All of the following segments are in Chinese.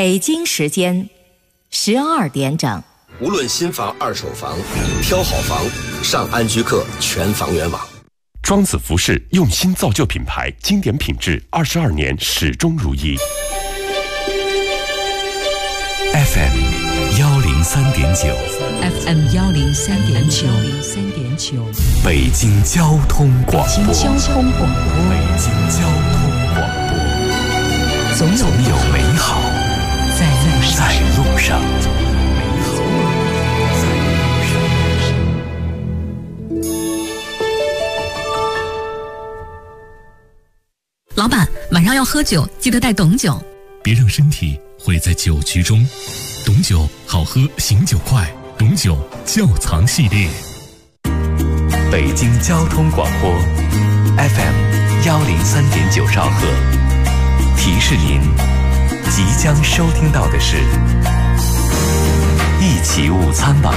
北京时间12点整。 无论新房、二手房，挑好房，上安居客全房源网。 庄子服饰用心造就品牌，经典品质，22年始终如一。 FM 103.9 FM 103.9 北京交通广播。 北京交通广播。 北京交通广播。总有美好在路上。 老板，晚上要喝酒，记得带董酒。 别让身体毁在酒局中。董酒好喝，醒酒快。董酒窖藏系列。 北京交通广播 FM 103.9兆赫。提示您，即将收听到的是一起午餐吧。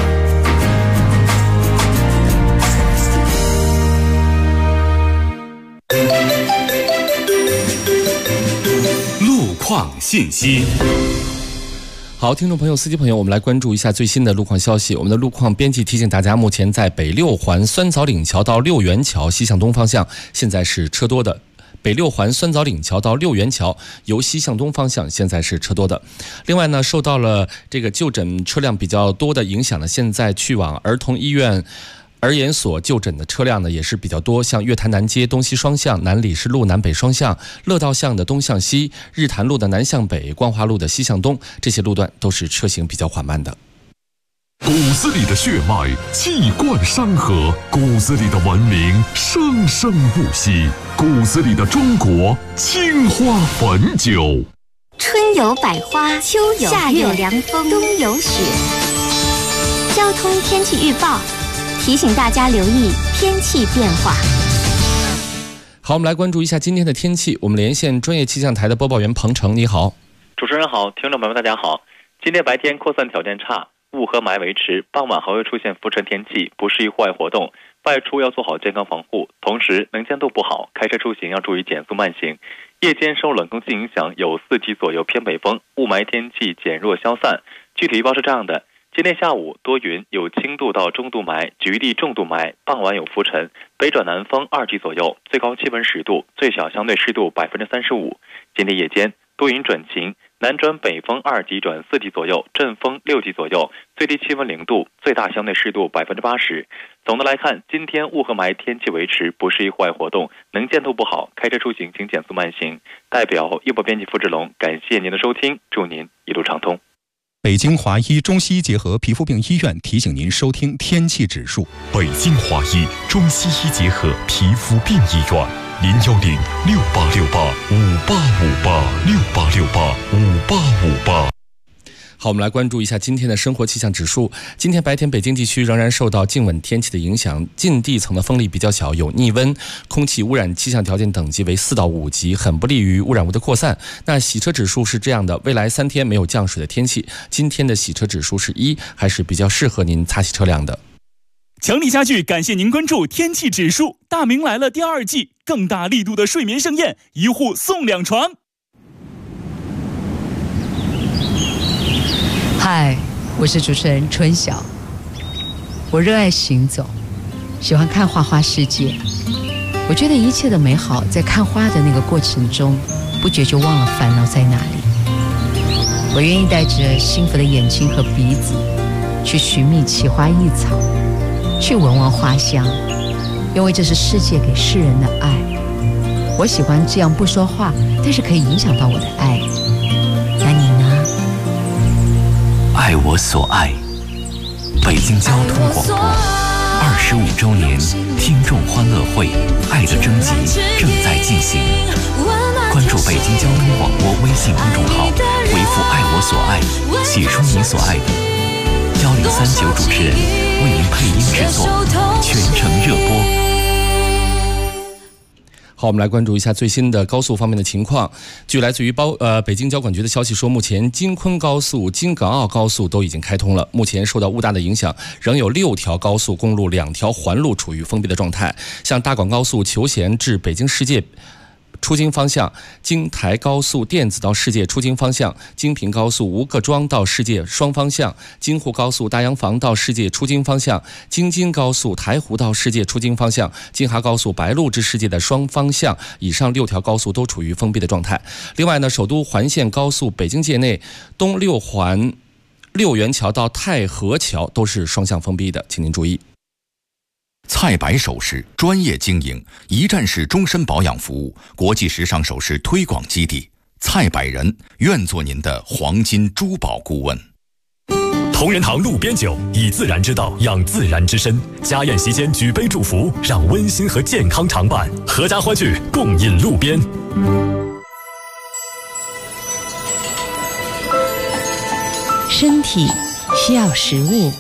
路况信息。 好，听众朋友、司机朋友，我们来关注一下最新的路况消息。我们的路况编辑提醒大家，目前在北六环酸枣岭桥到六元桥西向东方向，现在是车多的。北六环酸枣岭桥到六元桥由西向东方向，现在是车多的。另外呢，受到了这个就诊车辆比较多的影响呢，现在去往儿童医院儿研所就诊的车辆呢也是比较多，像月坛南街东西双向、南礼士路南北双向、乐道巷的东向西、日坛路的南向北、光华路的西向东，这些路段都是车行比较缓慢的。 骨子里的血脉气贯山河，骨子里的文明生生不息，骨子里的中国青花汾酒。 春有百花，秋有夏有凉风，冬有雪。交通天气预报提醒大家留意天气变化。 好，我们来关注一下今天的天气。我们连线专业气象台的播报员彭程，你好。 主持人好，听众朋友们大家好。今天白天扩散条件差，雾和霾维持，傍晚还会出现浮尘天气，不适宜户外活动，外出要做好健康防护。同时能见度不好，开车出行要注意减速慢行。夜间受冷空气影响，有4级左右偏北风，雾霾天气减弱消散。具体预报是这样的：今天下午多云，有轻度到中度霾，局地重度霾，傍晚有浮尘，北转南风2级左右，最高气温10度，最小相对湿度35%。今天夜间多云转晴，南转北风2级转4级左右，阵风6级左右，最低气温0度，最大相对湿度80%。总的来看，今天雾和霾天气维持，不适宜户外活动，能见度不好，开车出行请减速慢行。代表一播编辑付志龙，感谢您的收听，祝您一路畅通。 北京华医中西医结合皮肤病医院提醒您收听天气指数。 北京华医中西医结合皮肤病医院，0106868585858，68685858。 好，我们来关注一下今天的生活气象指数。今天白天北京地区仍然受到静稳天气的影响，近地层的风力比较小，有逆温，空气污染气象条件等级为4到5级，很不利于污染物的扩散。那洗车指数是这样的，未来3天没有降水的天气，今天的洗车指数是1，还是比较适合您擦洗车辆的。 强力家具感谢您关注天气指数。大明来了第2季，更大力度的睡眠盛宴，1户送2床。 嗨，我是主持人春晓。我热爱行走，喜欢看花花世界。我觉得一切的美好在看花的那个过程中，不觉就忘了烦恼在哪里。我愿意带着幸福的眼睛和鼻子，去寻觅奇花异草，去闻闻花香，因为这是世界给世人的爱。我喜欢这样不说话，但是可以影响到我的爱。那你呢？ 爱我所爱，北京交通广播25周年听众欢乐会爱的征集正在进行，关注北京交通广播微信公众号，回复爱我所爱，写出你所爱的，1039主持人为您配音制作，全程热播。 好，我们来关注一下最新的高速方面的情况。据来自于北京交管局的消息说，目前京昆高速、京港澳高速都已经开通了。目前受到雾大的影响，仍有6条高速公路、2条环路处于封闭的状态。像大广高速求贤至北京世界出京方向，京台高速电子到世界出京方向，京平高速吴各庄到世界双方向，京沪高速大洋房到世界出京方向，京津高速台湖到世界出京方向，京哈高速白鹿至世界的双方向，以上6条高速都处于封闭的状态。另外呢，首都环线高速北京界内东6环6元桥到太和桥都是双向封闭的，请您注意。 蔡白首饰专业经营，一站式终身保养服务，国际时尚首饰推广基地。蔡百人愿做您的黄金珠宝顾问。 同仁堂路边酒，以自然之道养自然之身。家宴席间举杯祝福，让温馨和健康常伴。阖家欢聚，共饮路边。 身体需要食物，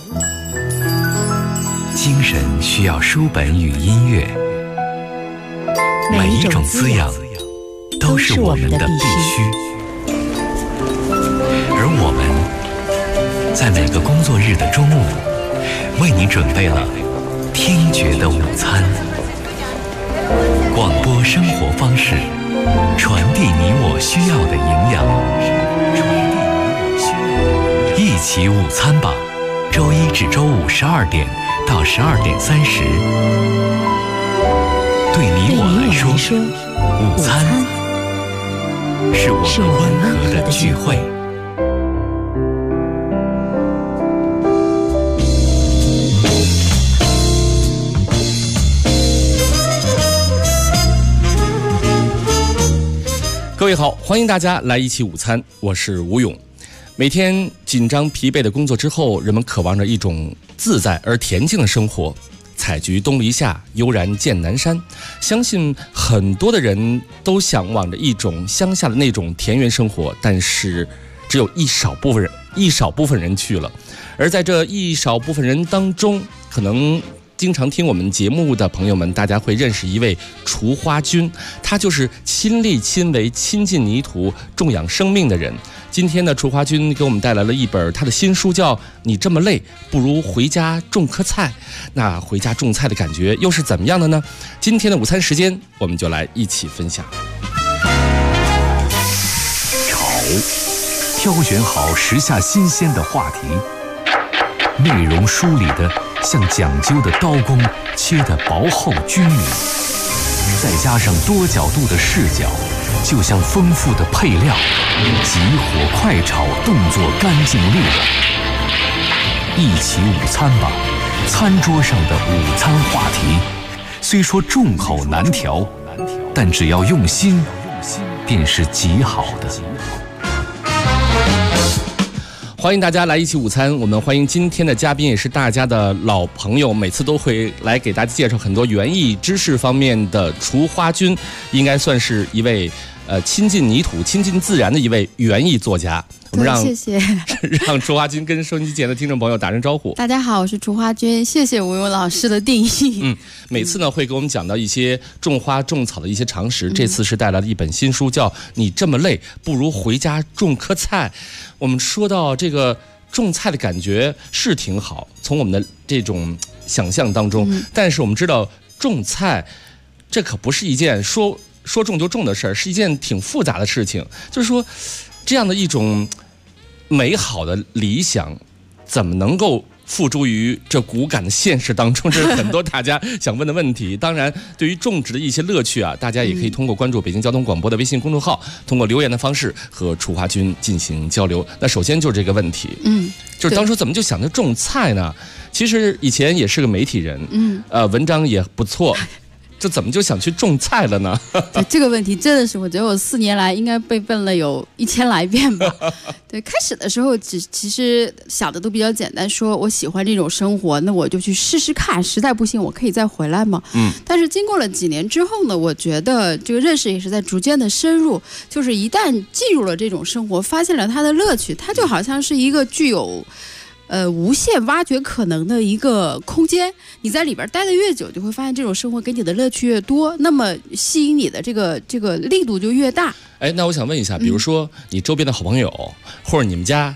精神需要书本与音乐，每一种滋养都是我们的必须。而我们在每个工作日的中午，为你准备了听觉的午餐。广播生活方式，传递你我需要的营养。一起午餐吧，周一至周五12点到12点30。对你我来说，午餐是我们温和的聚会。 各位好，欢迎大家来一起午餐，我是吴勇。每天紧张疲惫的工作之后，人们渴望着一种自在而恬静的生活。采菊东篱下，悠然见南山。相信很多的人都向往着一种乡下的那种田园生活，但是只有一少部分人去了。而在这一少部分人当中，可能经常听我们节目的朋友们，大家会认识一位锄花君，他就是亲力亲为、亲近泥土、种养生命的人。今天呢，锄花君给我们带来了一本他的新书，叫《你这么累，不如回家种棵菜》。那回家种菜的感觉又是怎么样的呢？今天的午餐时间，我们就来一起分享。 挑选好时下新鲜的话题，内容梳理的像讲究的刀工，切得薄厚均匀，再加上多角度的视角，就像丰富的配料，急火快炒，动作干净利落。一起午餐吧，餐桌上的午餐话题，虽说众口难调，但只要用心，便是极好的。 欢迎大家来一起午餐，我们欢迎今天的嘉宾，也是大家的老朋友，每次都会来给大家介绍很多园艺知识方面的锄花君，应该算是一位亲近泥土、亲近自然的一位园艺作家。我们谢谢让锄花君跟收音机前的听众朋友打声招呼。 大家好，我是锄花君，谢谢吴勇老师的定义。 每次呢会给我们讲到一些种花种草的一些常识，这次是带来了一本新书，叫《你这么累，不如回家种棵菜》。我们说到这个种菜的感觉是挺好，从我们的这种想象当中，但是我们知道种菜这可不是一件说种就种的事儿，是一件挺复杂的事情。就是说这样的一种美好的理想怎么能够付诸于这骨感的现实当中，这是很多大家想问的问题。当然对于种植的一些乐趣啊，大家也可以通过关注北京交通广播的微信公众号，通过留言的方式和锄花君进行交流。那首先就是这个问题，就是当初怎么就想着种菜呢？其实以前也是个媒体人，文章也不错，这怎么就想去种菜了呢？ 对，这个问题真的是我觉得我4年来应该被问了有1000来遍吧。对，开始的时候其实想的都比较简单，说我喜欢这种生活，那我就去试试看，实在不行我可以再回来嘛。但是经过了几年之后呢，我觉得这个认识也是在逐渐的深入，就是一旦进入了这种生活，发现了它的乐趣，它就好像是一个具有无限挖掘可能的一个空间，你在里边待得越久，就会发现这种生活给你的乐趣越多，那么吸引你的这个力度就越大。 那我想问一下，比如说你周边的好朋友，或者你们家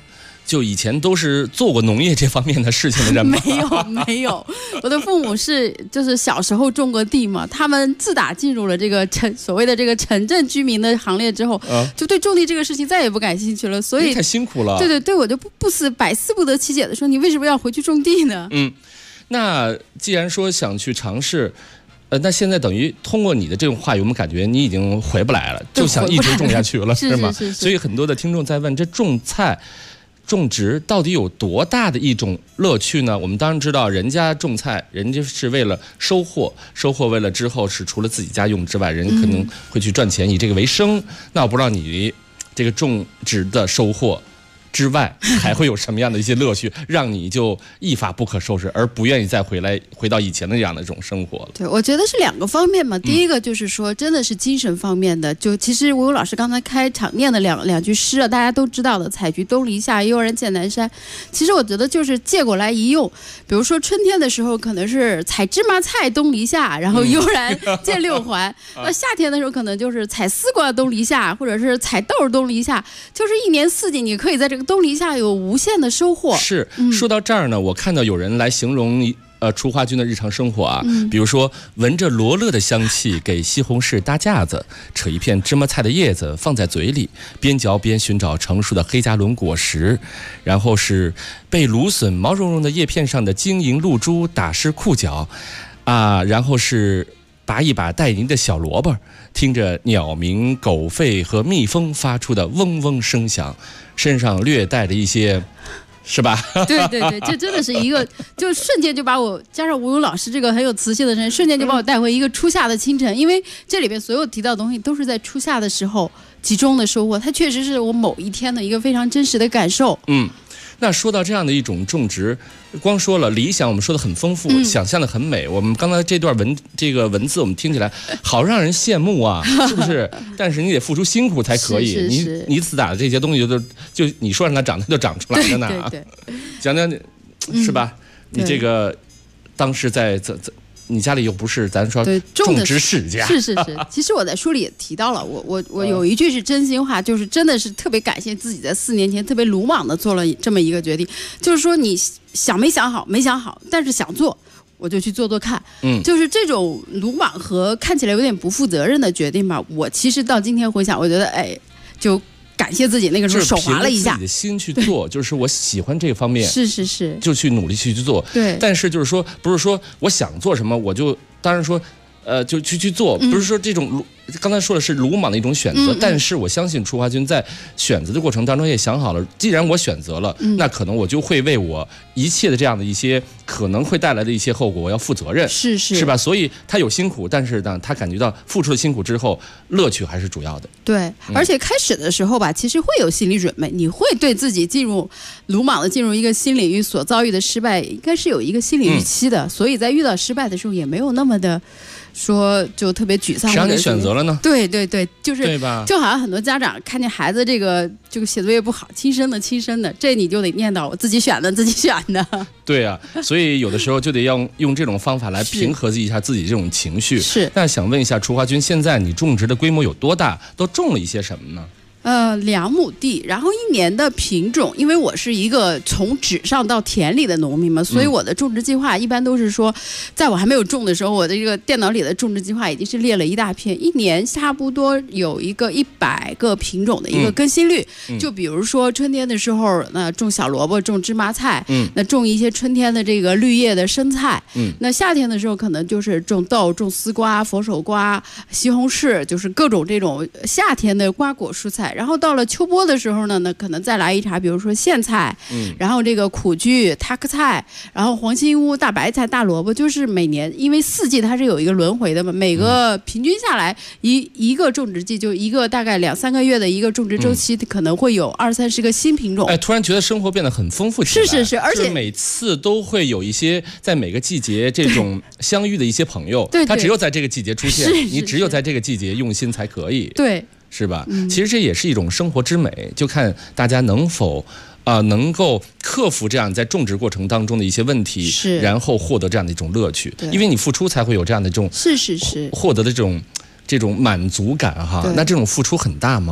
就以前都是做过农业这方面的事情的人吗？ 没有，我的父母就是小时候种过地嘛，他们自打进入了这个所谓的这个城镇居民的行列之后，就对种地这个事情再也不感兴趣了，所以太辛苦了。 对，我就百思不得其解的说，你为什么要回去种地呢？ 那既然说想去尝试。那现在等于通过你的这种话语，我们感觉你已经回不来了，就想一直种下去了，是吗？所以很多的听众在问，这种菜、种植到底有多大的一种乐趣呢？我们当然知道，人家种菜，人家是为了收获为了之后是除了自己家用之外，人可能会去赚钱，以这个为生。那我不知道你这个种植的收获之外还会有什么样的一些乐趣，让你就一发不可收拾，而不愿意再回到以前的这样的这种生活了？ 对，我觉得是2个方面嘛。第一个就是说，真的是精神方面的。就其实吴勇老师刚才开场念的两句诗啊，大家都知道的，采菊东篱下，悠然见南山。其实我觉得就是借过来一用。比如说春天的时候，可能是采芝麻菜东篱下，然后悠然见六环。那夏天的时候，可能就是采丝瓜东篱下，或者是采豆东篱下。就是一年四季，你可以在这个东篱下有无限的收获。 是，说到这儿呢，我看到有人来形容雏花君的日常生活啊，比如说闻着罗勒的香气，给西红柿搭架子，扯一片芝麻菜的叶子放在嘴里，边嚼边寻找成熟的黑加仑果实，然后是被芦笋毛茸茸的叶片上的晶莹露珠打湿裤脚啊，然后是拔一把带泥的小萝卜，听着鸟鸣、狗吠和蜜蜂发出的嗡嗡声响，身上略带着一些，是吧？ 对，这真的是一个，就瞬间就把我加上吴勇老师这个很有磁性的人，瞬间就把我带回一个初夏的清晨。因为这里边所有提到的东西都是在初夏的时候集中的收获，它确实是我某一天的一个非常真实的感受。 那说到这样的一种种植，光说了理想，我们说的很丰富，想象的很美。我们刚才这段文字，我们听起来好让人羡慕啊，是不是？但是你得付出辛苦才可以。你自打的这些东西就你说让它长，它就长出来了呢。 对， 讲讲是吧？你这个当时在你家里又不是咱说种植世家， 是。其实我在书里也提到了，我有一句是真心话，就是真的是特别感谢自己在4年前特别鲁莽的做了这么一个决定，就是说你想没想好，但是想做。我就去做看，就是这种鲁莽和看起来有点不负责任的决定吧。我其实到今天回想，我觉得就感谢自己那个时候手滑了一下， 自己的心去做，就是我喜欢这个方面， 是， 就去努力去做。 对， 但是就是说，不是说我想做什么，我就当然说，就去做，不是说这种刚才说的是鲁莽的一种选择，但是我相信雏花君在选择的过程当中也想好了，既然我选择了，那可能我就会为我一切的这样的一些可能会带来的一些后果，我要负责任，是吧？所以他有辛苦，但是呢，他感觉到付出了辛苦之后，乐趣还是主要的。 对，而且开始的时候吧，其实会有心理准备，你会对自己鲁莽的进入一个新领域所遭遇的失败，应该是有一个心理预期的，所以在遇到失败的时候也没有那么的。说就特别沮丧， 谁让你选择了呢？ 对，就是对吧？ 就好像很多家长看见孩子这个写作业不好，亲生的，这你就得念叨我自己选的。 对啊，所以有的时候就得要用这种方法来平和一下自己这种情绪。 是。 那想问一下雏花君，现在你种植的规模有多大？都种了一些什么呢 ？2亩地，然后1年的品种，因为我是一个从纸上到田里的农民嘛，所以我的种植计划一般都是说，在我还没有种的时候，我的这个电脑里的种植计划已经是列了一大片，一年差不多有一个100个品种的一个更新率。就比如说春天的时候，种小萝卜，种芝麻菜，那种一些春天的这个绿叶的生菜，那夏天的时候可能就是种豆、种丝瓜、佛手瓜、西红柿，就是各种这种夏天的瓜果蔬菜。然后到了秋播的时候呢，那可能再来一茬，比如说苋菜，然后这个苦苣、塔克菜，然后黄心乌、大白菜、大萝卜，就是每年因为4季它是有一个轮回的嘛，每个平均下来一个种植季就一个大概2-3个月的一个种植周期，可能会有20-30个新品种。 突然觉得生活变得很丰富起来。 是，而且每次都会有一些在每个季节这种相遇的一些朋友，他只有在这个季节出现，你只有在这个季节用心才可以。 对。 是吧？其实这也是一种生活之美，就看大家能否能够克服这样在种植过程当中的一些问题，然后获得这样的一种乐趣。因为你付出才会有这样的这种是获得的这种满足感哈。那这种付出很大吗？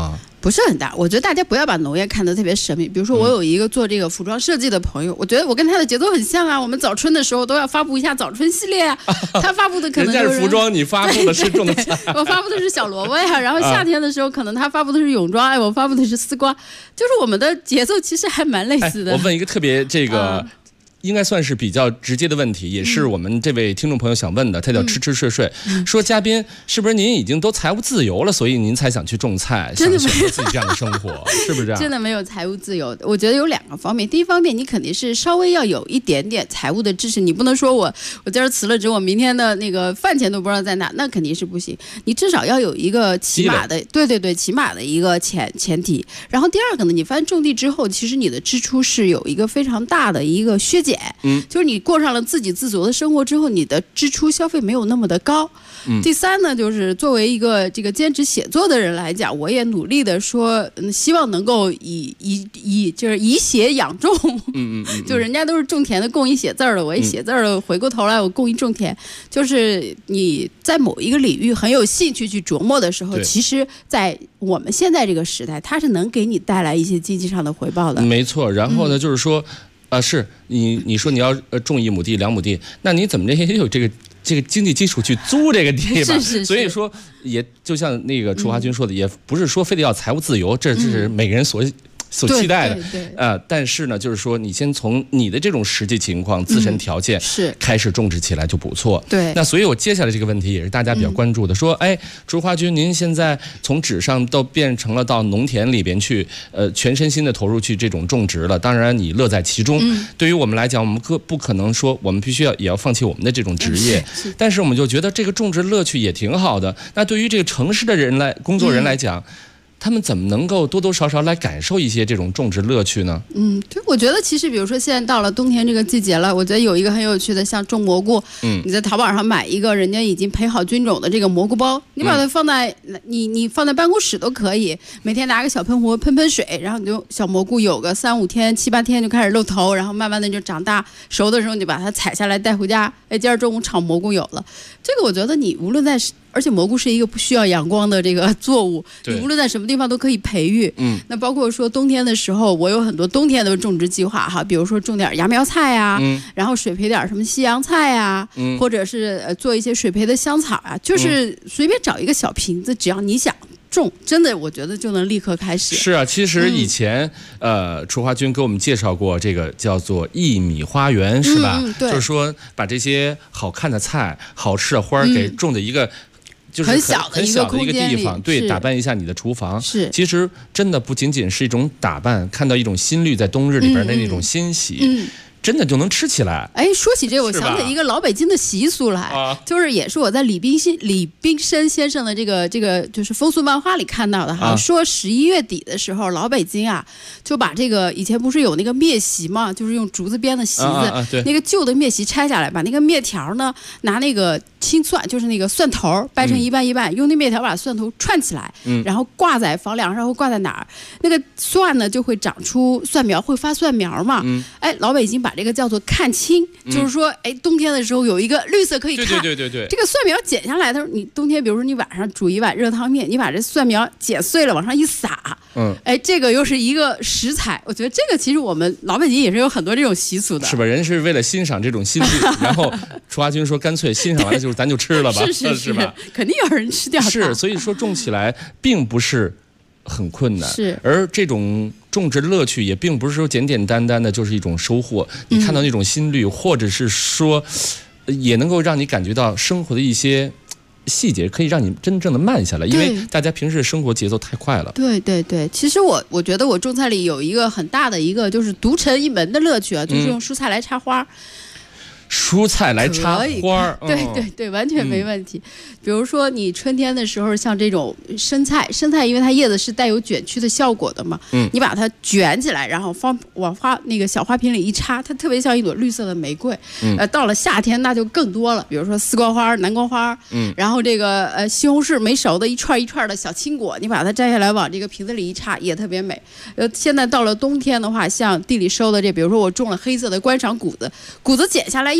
不是很大，我觉得大家不要把农业看得特别神秘。比如说，我有一个做这个服装设计的朋友，我觉得我跟他的节奏很像啊。我们早春的时候都要发布一下早春系列啊，他发布的可能就是人家是服装，你发布的是种的菜， 我发布的是小萝卜呀。然后夏天的时候，可能他发布的是泳装，哎，我发布的是丝瓜，就是我们的节奏其实还蛮类似的。 我问一个特别这个。应该算是比较直接的问题，也是我们这位听众朋友想问的，他叫吃吃睡睡，说嘉宾是不是您已经都财务自由了，所以您才想去种菜，想选择自己这样的生活，是不是这样？ 真的没有财务自由，我觉得有2个方面。第一方面，你肯定是稍微要有一点点财务的知识，你不能说我今儿辞了职，我明天的那个饭钱都不知道在哪，那肯定是不行。你至少要有一个起码的，对，起码的一个前提。然后第2个呢，你发现种地之后，其实你的支出是有一个非常大的一个削减。就是你过上了自给自足的生活之后，你的支出消费没有那么的高。第3呢，就是作为一个这个兼职写作的人来讲，我也努力的说，希望能够就是以写养种。就人家都是种田的，供一写字儿的，我一写字儿的，回过头来我供一种田。就是你在某一个领域很有兴趣去琢磨的时候，其实在我们现在这个时代，它是能给你带来一些经济上的回报的。 没错，然后呢，就是说。是你说你要种1亩地2亩地，那你怎么着也有这个经济基础去租这个地吧？ 是。 所以说，也就像那个楚华军说的，也不是说非得要财务自由，这是每个人所期待的。但是呢，就是说你先从你的这种实际情况、自身条件开始种植起来就不错。 对。 那所以我接下来这个问题也是大家比较关注的，说，哎，楚华军，您现在从纸上都变成了到农田里边去，全身心的投入去这种种植了。当然你乐在其中。对于我们来讲，我们不可能说我们必须也要放弃我们的这种职业，但是我们就觉得这个种植乐趣也挺好的。那对于这个城市的工作人来讲。他们怎么能够多多少少来感受一些这种种植乐趣呢？ 对，我觉得其实比如说现在到了冬天这个季节了，我觉得有一个很有趣的，像种蘑菇，你在淘宝上买一个人家已经培好菌种的这个蘑菇包，你把它放在你放在办公室都可以，每天拿个小喷壶喷水，然后你就小蘑菇有个3、5天、7、8天就开始露头，然后慢慢的就长大，熟的时候你就把它采下来带回家，今儿中午炒蘑菇有了。这个我觉得你无论在而且蘑菇是一个不需要阳光的这个作物，你无论在什么地方都可以培育。那包括说冬天的时候，我有很多冬天的种植计划哈，比如说种点芽苗菜啊，然后水培点什么西洋菜啊，或者是做一些水培的香草啊，就是随便找一个小瓶子，只要你想种，真的我觉得就能立刻开始。 是啊，其实以前楚华军给我们介绍过这个叫做1米花园，是吧？就是说把这些好看的菜、好吃的花给种在一个。就是很小的一个地方，对，打扮一下你的厨房。其实真的不仅仅是一种打扮，看到一种新绿在冬日里边的那种欣喜。真的就能吃起来。 说起这个，我想起一个老北京的习俗来，就是也是我在李冰生先生的这个就是风俗漫画里看到的哈，说11月底的时候，老北京啊就把这个以前不是有那个篾席嘛，就是用竹子编的席子，那个旧的篾席拆下来，把那个篾条呢拿那个青蒜，就是那个蒜头掰成一半一半，用那篾条把蒜头串起来，然后挂在房梁上或挂在哪儿，那个蒜呢就会长出蒜苗，会发蒜苗嘛。老北京把这个叫做看青，就是说，冬天的时候有一个绿色可以看。 对。 这个蒜苗剪下来，他说你冬天，比如说你晚上煮一碗热汤面，你把这蒜苗剪碎了往上一撒，这个又是一个食材。我觉得这个其实我们老北京也是有很多这种习俗的， 是吧？人是为了欣赏这种新绿，然后楚华军说干脆欣赏完了咱就吃了吧，是吧？ 肯定有人吃掉它。 是，所以说种起来并不是很困难，而这种种植乐趣也并不是说简简单单的就是一种收获。你看到那种新绿，或者是说，也能够让你感觉到生活的一些细节，可以让你真正的慢下来，因为大家平时生活节奏太快了。 对，其实我觉得我种菜里有一个很大的一个就是独成一门的乐趣啊，就是用蔬菜来插花。 蔬菜来插花， 对，完全没问题。比如说你春天的时候，像这种生菜，因为它叶子是带有卷曲的效果的嘛，你把它卷起来，然后往那个小花瓶里一插，它特别像一朵绿色的玫瑰。到了夏天那就更多了，比如说丝瓜花、南瓜花，然后这个西红柿没熟的一串一串的小青果，你把它摘下来往这个瓶子里一插，也特别美。现在到了冬天的话，像地里收的这，比如说我种了黑色的观赏谷子剪下来一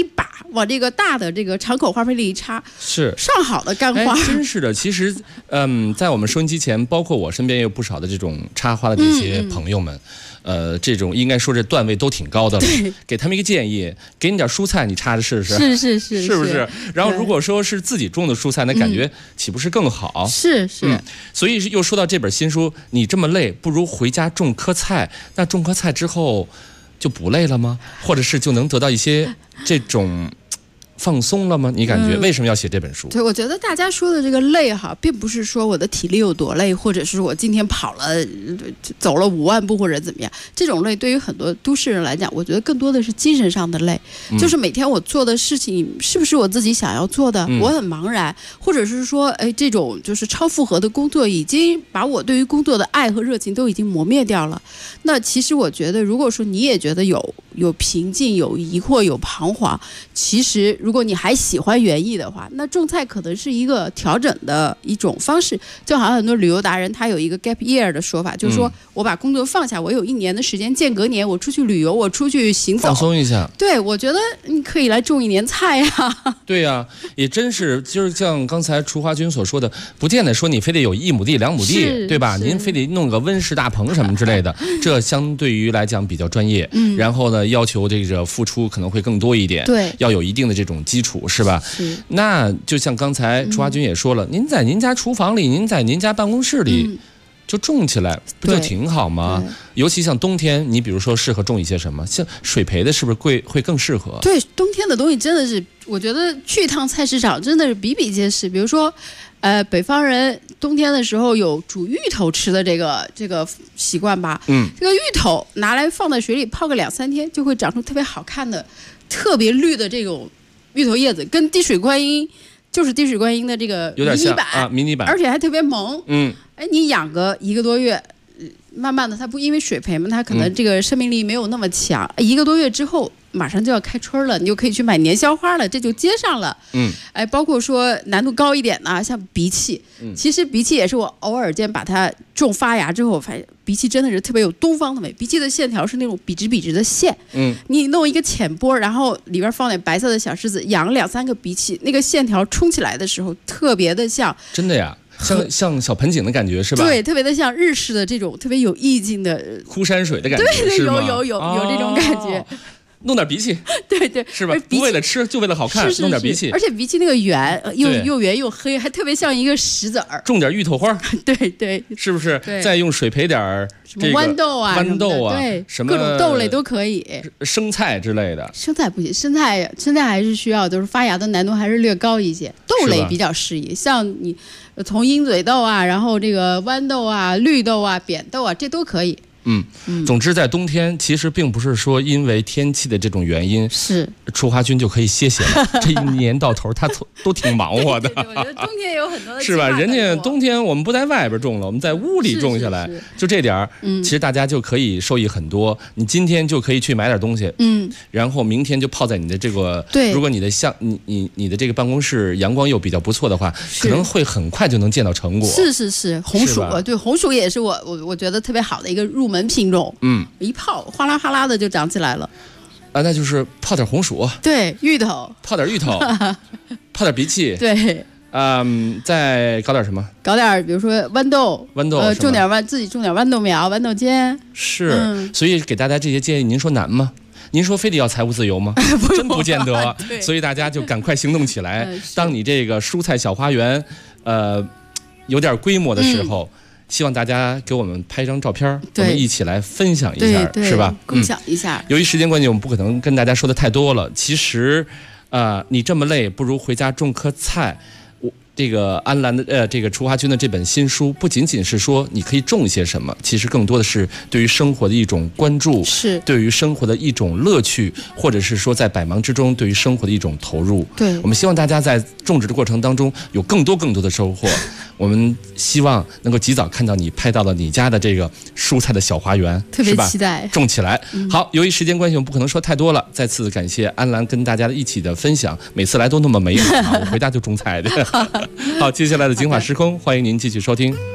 把往这个大的这个敞口花盆里一插， 是上好的干花。 真是的。其实，在我们收音机前，包括我身边也有不少的这种插花的这些朋友们。这种应该说这段位都挺高的了，给他们一个建议，给你点蔬菜，你插着试试，是不是？然后如果说是自己种的蔬菜，那感觉岂不是更好？ 是。 所以又说到这本新书，你这么累，不如回家种棵菜。那种棵菜之后就不累了吗？或者是就能得到一些这种放松了吗？你感觉为什么要写这本书？ 对，我觉得大家说的这个累哈，并不是说我的体力有多累，或者是我今天跑了走了5万步或者怎么样。这种累对于很多都市人来讲，我觉得更多的是精神上的累，就是每天我做的事情是不是我自己想要做的，我很茫然，或者是说，这种就是超负荷的工作已经把我对于工作的爱和热情都已经磨灭掉了。那其实我觉得，如果说你也觉得有平静、有疑惑、有彷徨，其实如果你还喜欢园艺的话，那种菜可能是一个调整的一种方式。就好像很多旅游达人他有一个 gap year 的说法，就是说我把工作放下，我有1年的时间间隔年，我出去旅游，我出去行走， 放松一下。 对，我觉得你可以来种1年菜呀。 对呀，也真是，就是像刚才楚华君所说的，不见得说你非得有1亩地2亩地，对吧？您非得弄个温室大棚什么之类的，这相对于来讲比较专业。然后呢，要求这个付出可能会更多一点， 对， 要有一定的这种基础，是吧？那就像刚才楚华君也说了，您在您家厨房里，您在您家办公室里就种起来，不就挺好吗？尤其像冬天，你比如说适合种一些什么？像水培的，是不是会更适合？ 对，冬天的东西真的是，我觉得去一趟菜市场真的是比比皆是。比如说，北方人冬天的时候有煮芋头吃的这个习惯吧？这个芋头拿来放在水里泡个2-3天，就会长出特别好看的、特别绿的这种芋头叶子，跟滴水观音就是滴水观音的这个迷你版，而且还特别萌。你养个1个多月，慢慢的它不因为水培嘛，它可能这个生命力没有那么强，1个多月之后马上就要开春了，你就可以去买年宵花了，这就接上了。包括说难度高一点呢，像荸荠，其实荸荠也是我偶尔间把它种发芽之后，发现荸荠真的是特别有东方的美。荸荠的线条是那种笔直的线，你弄一个浅波，然后里边放点白色的小石子，养2-3个荸荠，那个线条冲起来的时候，特别的像真的呀。像小盆景的感觉是吧？ 对，特别的像日式的这种特别有意境的枯山水的感觉， 对， 是吗？ 有这种感觉。 弄点荸荠， 对， 是吧？不为了吃，就为了好看，弄点荸荠。 而且荸荠那个圆又圆又黑，还特别像一个石子儿。 种点芋头花， 对， 是不是？再用水培点什么豌豆啊，对， 什么各种豆类都可以， 生菜之类的。 生菜不行，生菜还是需要，就是发芽的难度还是略高一些。豆类比较适宜，像你从鹰嘴豆啊，然后这个豌豆啊、绿豆啊、扁豆啊，这都可以。 总之在冬天，其实并不是说因为天气的这种原因， 是楚华君就可以歇了。这一年到头，他都挺忙活的。 对，我觉得冬天有很多的是吧？人家冬天我们不在外边种了，我们在屋里种下来，就这点儿，其实大家就可以受益很多。你今天就可以去买点东西，然后明天就泡在你的这个，如果你的你的这个办公室阳光又比较不错的话，可能会很快就能见到成果。 是，红薯，对，红薯也是我觉得特别好的一个入门品种，一泡哗啦哗啦的就长起来了。 那就是泡点红薯， 对，芋头， 泡点芋头，泡点荸荠， 对， 再搞点什么？ 搞点比如说豌豆，种点自己种点豌豆苗、豌豆尖。 是，所以给大家这些建议，您说难吗？您说非得要财务自由吗？真不见得。所以大家就赶快行动起来。当你这个蔬菜小花园，有点规模的时候。希望大家给我们拍一张照片，我们一起来分享一下，是吧？ 共享一下。 由于时间关系，我们不可能跟大家说的太多了。其实，你这么累，不如回家种棵菜。这个安澜的这个楚华君的这本新书，不仅仅是说你可以种一些什么，其实更多的是对于生活的一种关注， 是对于生活的一种乐趣，或者是说在百忙之中对于生活的一种投入。 对， 我们希望大家在种植的过程当中有更多的收获。我们希望能够及早看到你拍到了你家的这个蔬菜的小花园， 特别期待种起来。好，由于时间关系，我们不可能说太多了。再次感谢安澜跟大家一起的分享，每次来都那么美好啊！我回家就种菜的。好，接下来的精华时空，欢迎您继续收听。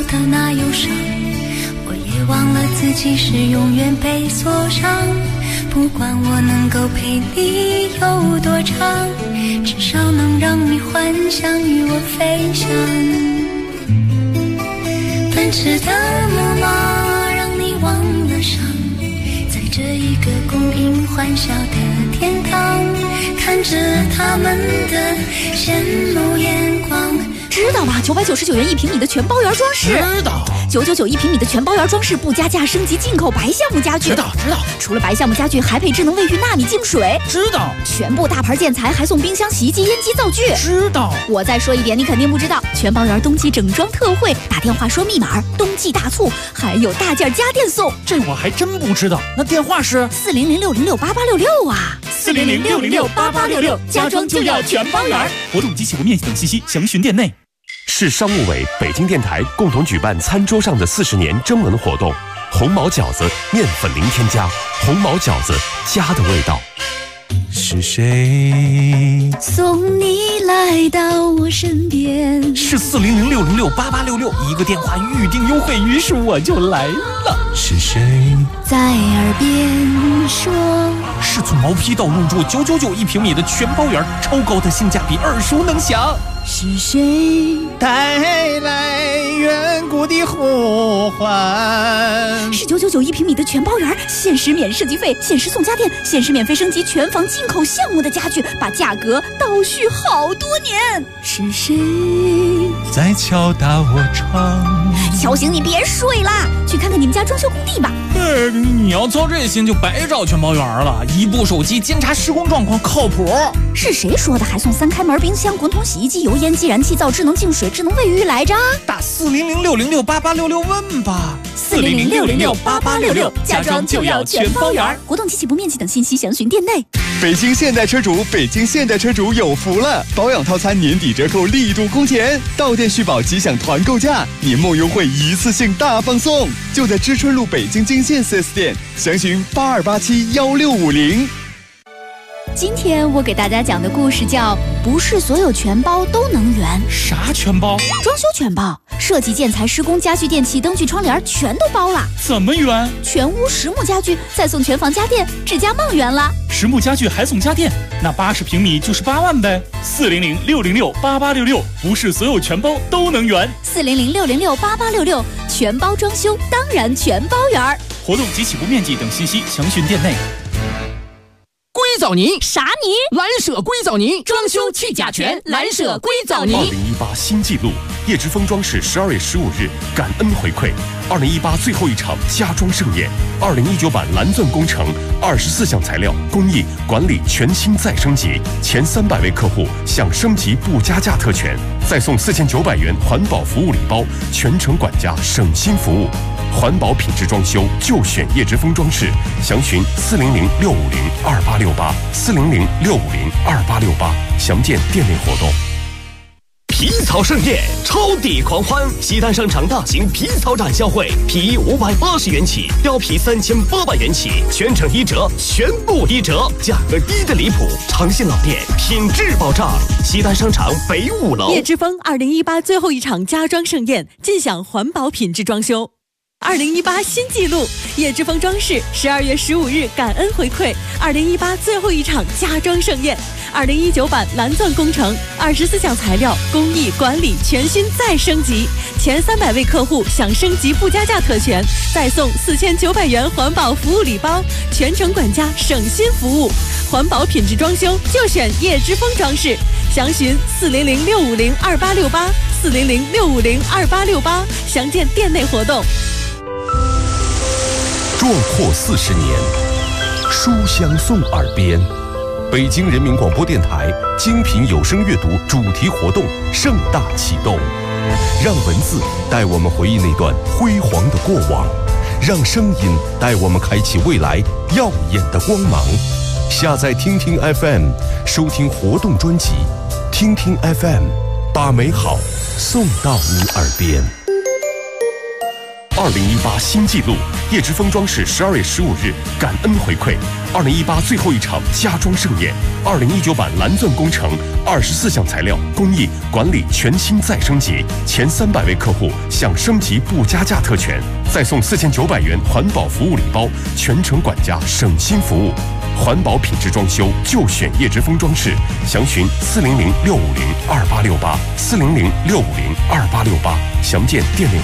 的那忧伤，我也忘了自己是永远被锁上。不管我能够陪你有多长，至少能让你幻想与我飞翔。奔驰的木马让你忘了伤，在这一个供应欢笑的天堂，看着他们的羡慕眼光。 知道吧？999元1平米的全包圆装饰。 知道。 9991平米的全包圆装饰不加价升级进口白橡木家具。 知道。 除了白橡木家具，还配智能卫浴纳米净水。 知道。 全部大牌建材还送冰箱、洗衣机、烟机、灶具。 知道。 我再说一遍，你肯定不知道，全包圆冬季整装特惠，打电话说密码，冬季大促，还有大件家电送。 这我还真不知道。那电话是 400-606-8866啊。 400-606-8866，家装就要全包圆。活动及起步面积等信息详询店内。 市商务委、北京电台共同举办餐桌上的40年征文活动，红毛饺子面粉零添加，红毛饺子家的味道。 是谁送你来到我身边？ 是400-606-8866，一个电话预定优惠，于是我就来了。 是谁在耳边说？ 是从毛坯到入住9991平米的全包圆，超高的性价比，耳熟能详。 是谁带来远古的呼唤？ 是9991平米的全包圆，限时免设计费，限时送家电，限时免费升级全房进口项目的家具，把价格倒叙好多年。是谁在敲打我窗？ 小醒，你别睡啦，去看看你们家装修工地吧。 你要操这心就白找全包圆了，一部手机监察施工状况，靠谱。 是谁说的还送3开门冰箱、滚筒洗衣机、油烟机、燃气灶、智能净水、智能卫浴来着？ 打400-606-8866问吧。 400-606-8866，家装就要全包圆。 活动及起步面积等信息详询店内。 北京现代车主，北京现代车主有福了！保养套餐年底折扣力度空前，到店续保即享团购价，年末优惠一次性大放送，就在知春路北京金线 4S 店，详询82871650。 今天我给大家讲的故事叫不是所有全包都能圆。 啥全包？ 装修全包，设计、建材、施工、家具、电器、灯具、窗帘全都包了。 怎么圆？ 全屋实木家具，再送全房家电，指甲梦圆了。 实木家具还送家电，那80平米就是8万呗。400-606-8866，不是所有全包都能圆。 400-606-8866，全包装修当然全包圆。 活动及起步面积等信息详询店内。 硅藻泥？ 啥泥？ 蓝舍硅藻泥，装修去甲醛，蓝舍硅藻泥。 2018新纪录，叶之峰装饰12月15日感恩回馈，2018最后一场家装盛宴，2019版蓝钻工程，24项材料、工艺、管理全新再升级，前300位客户享升级不加价特权，再送4900元环保服务礼包，全程管家省心服务。环保品质装修就选叶之峰装饰，详询400-650-2868，400-650-2868，详见店内活动。 皮草盛宴，超抵狂欢！西单商场大型皮草展销会，皮衣580元起，貂皮3800元起，全程1折，全部1折，价格低的离谱。长信老店，品质保障。西单商场北5楼。 叶之峰2018最后一场家装盛宴，尽享环保品质装修。2018新纪录，叶之峰装饰12月15日感恩回馈2018最后一场家装盛宴，2019版蓝钻工程，24项材料、工艺、管理全新再升级，前300位客户享升级不加价特权，再送4900元环保服务礼包，全程管家省心服务，环保品质装修就选叶之峰装饰，详询400-650-2868，400-650-2868，详见店内活动。 壮阔40年，书香送耳边。北京人民广播电台精品有声阅读主题活动盛大启动，让文字带我们回忆那段辉煌的过往，让声音带我们开启未来耀眼的光芒。下载听听 FM， 收听活动专辑，听听 FM， 把美好送到你耳边。 2018新纪录，叶之峰装饰12月15日感恩回馈2018最后一场家装盛宴，2019版蓝钻工程24项材料工艺管理全新再升级，前300位客户享升级不加价特权，再送4900元环保服务礼包，全程管家省心服务。环保品质装修就选叶之峰装饰，详询400-650-2868，400-650-2868，详见店内